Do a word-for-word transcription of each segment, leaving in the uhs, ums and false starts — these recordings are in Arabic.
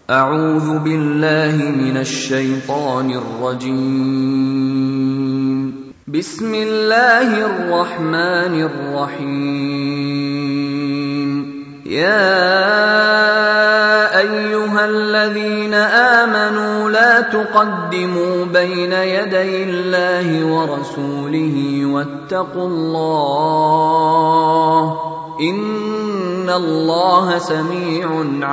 أعوذ بالله من الشيطان الرجيم. بسم الله الرحمن الرحيم. يا أيها الذين آمنوا لا تقدموا بين يدي الله ورسوله واتقوا الله إن الله سميع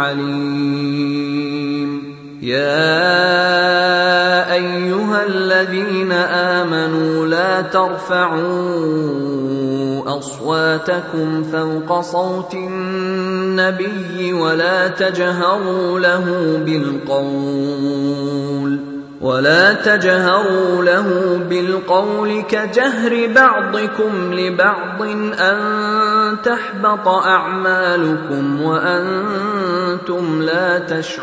عليم. يا أيها الذين آمنوا لا ترفعوا أصواتكم فوق صوت النبي ولا تجهروا له بالقول ولا تجهروا له بالقول كجهر بعضكم لبعض أن تحبط أعمالكم وأنتم لا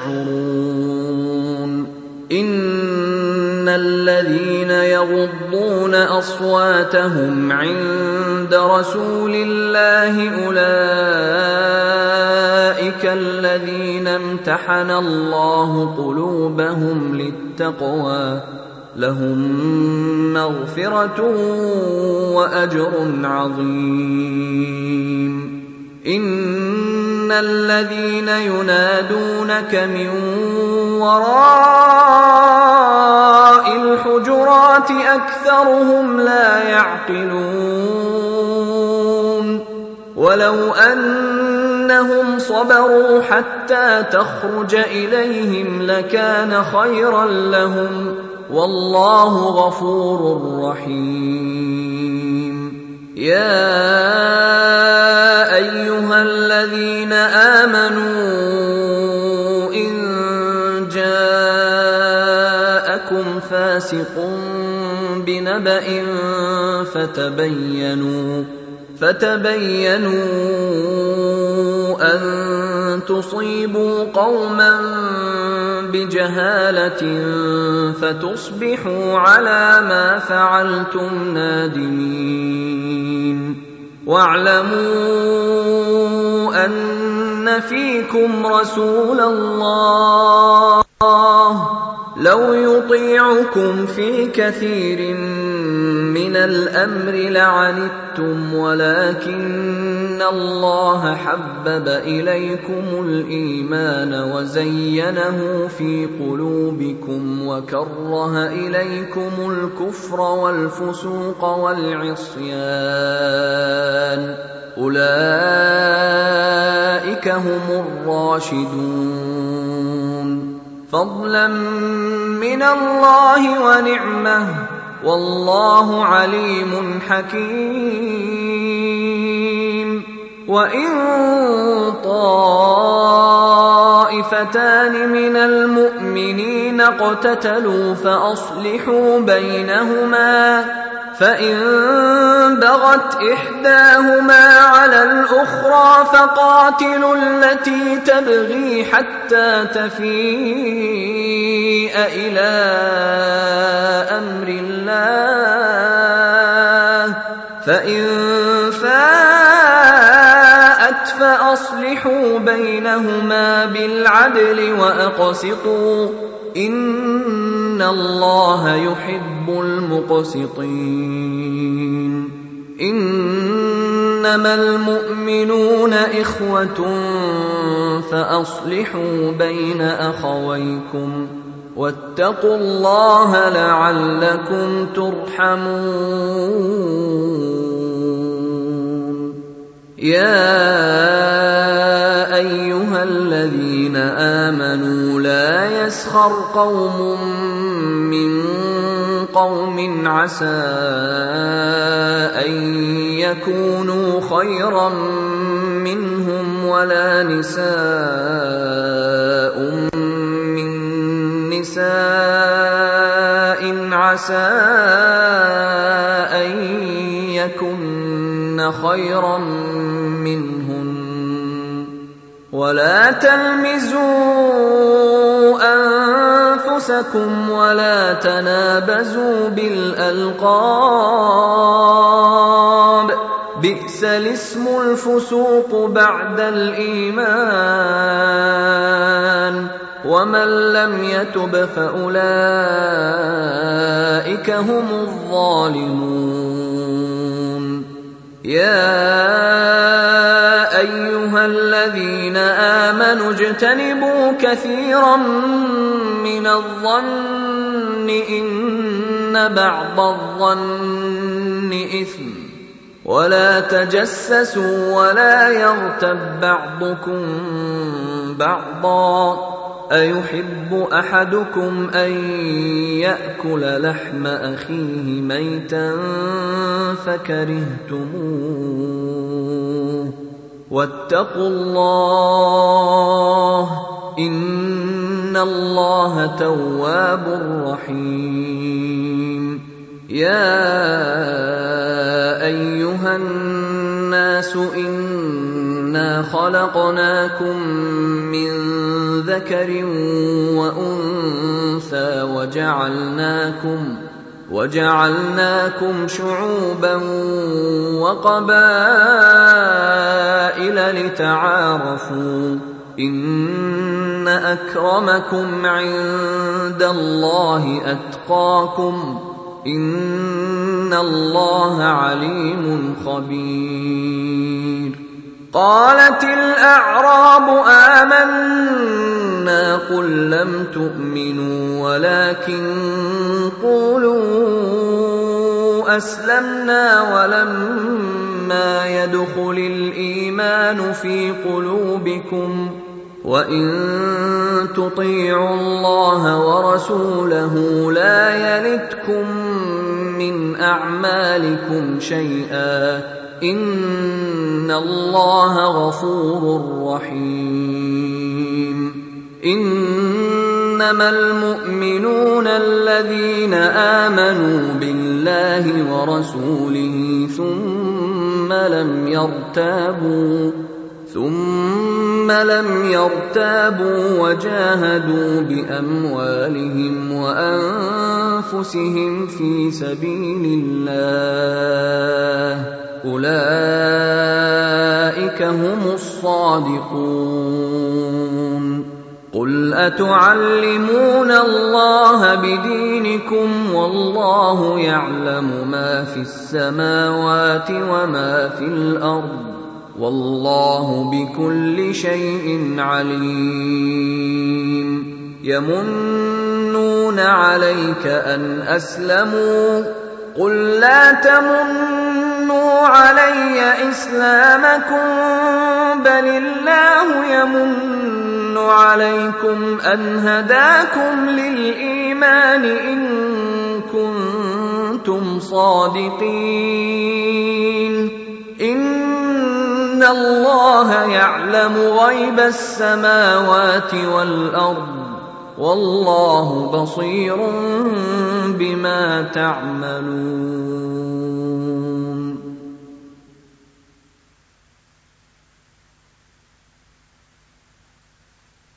تشعرون. إن الذين يغضون أصواتهم عند رسول الله أولئك الذين امتحن الله قلوبهم للتقوى لهم مغفرة وأجر عظيم. إن الذين ينادونك من وراء الحجرات أكثرهم لا يعقلون. ولو أنهم صبروا حتى تخرج إليهم لكان خيرا لهم والله غفور رحيم. يا أيها الذين آمنوا إن جاءكم فاسق بنبأ فتبينوا فتبينوا أن تصيبوا قوما بجهالة فتصبحوا على ما فعلتم نادمين. واعلموا أن فيكم رسول الله لو يطيعكم في كثير من الأمر لعنتم ولكن الله حبب إليكم الإيمان وزينه في قلوبكم وكره إليكم الكفر والفسوق والعصيان أولئك هم الراشدون فضلا من الله ونعمه والله عليم حكيم. وإن طائفتان من المؤمنين اقتتلوا فأصلحوا بينهما فإن بغت إحداهما على الأخرى فقاتلوا التي تبغي حتى تفيء إلى أمر الله فإن فاءت فأصلحوا بينهما بالعدل وأقسطوا إن الله يحب المقسطين. إنما المؤمنون إخوة فأصلحوا بين أخويكم واتقوا الله لعلكم ترحمون. يا أيها الذين آمنوا لا يسخر قوم من قوم عسى أن يكونوا خيرا منهم ولا نساء من نساء عسى أن يكن خيرا منهن ولا تلمزوا أنفسكم ولا تنابزوا بالألقاب بئس الاسم الفسوق بعد الإيمان ومن لم يتب فأولئك هم الظالمون. يا أيها الذين آمنوا اجتنبوا كثيرا من الظن إن بعض الظن إثم، ولا تجسسوا ولا يغتب بعضكم بعضا، أيحب أحدكم أن يأكل لحم أخيه ميتا فكرهتموه، واتقوا الله إن الله تواب رحيم. يا أيها الناس إنا خلقناكم من ذكر وأنثى وجعلناكم وجعلناكم شعوبا وقبائل لتعارفوا إن أكرمكم عند الله أتقاكم إن الله عليم خبير. قالت الأعراب آمنا قل لم تؤمنوا ولكن قولوا أسلمنا ولما يدخل الإيمان في قلوبكم وإن تطيعوا الله ورسوله لا يلتكم من أعمالكم شيئا إن الله غفور رحيم. إنما المؤمنون الذين آمنوا بالله ورسوله ثم لم يرتابوا ثم لم يرتابوا وجاهدوا بأموالهم وأنفسهم في سبيل الله أولئك هم الصادقون. قل أتعلمون الله بدينكم والله يعلم ما في السماوات وما في الأرض والله بكل شيء عليم. يمنون عليك أن أسلموا قل لا تمنوا علي إسلامكم بل الله يمن عليكم أن هداكم للإيمان إن كنتم صادقين. إن الله يعلم غيب السماوات والأرض والله بصير بما تعملون.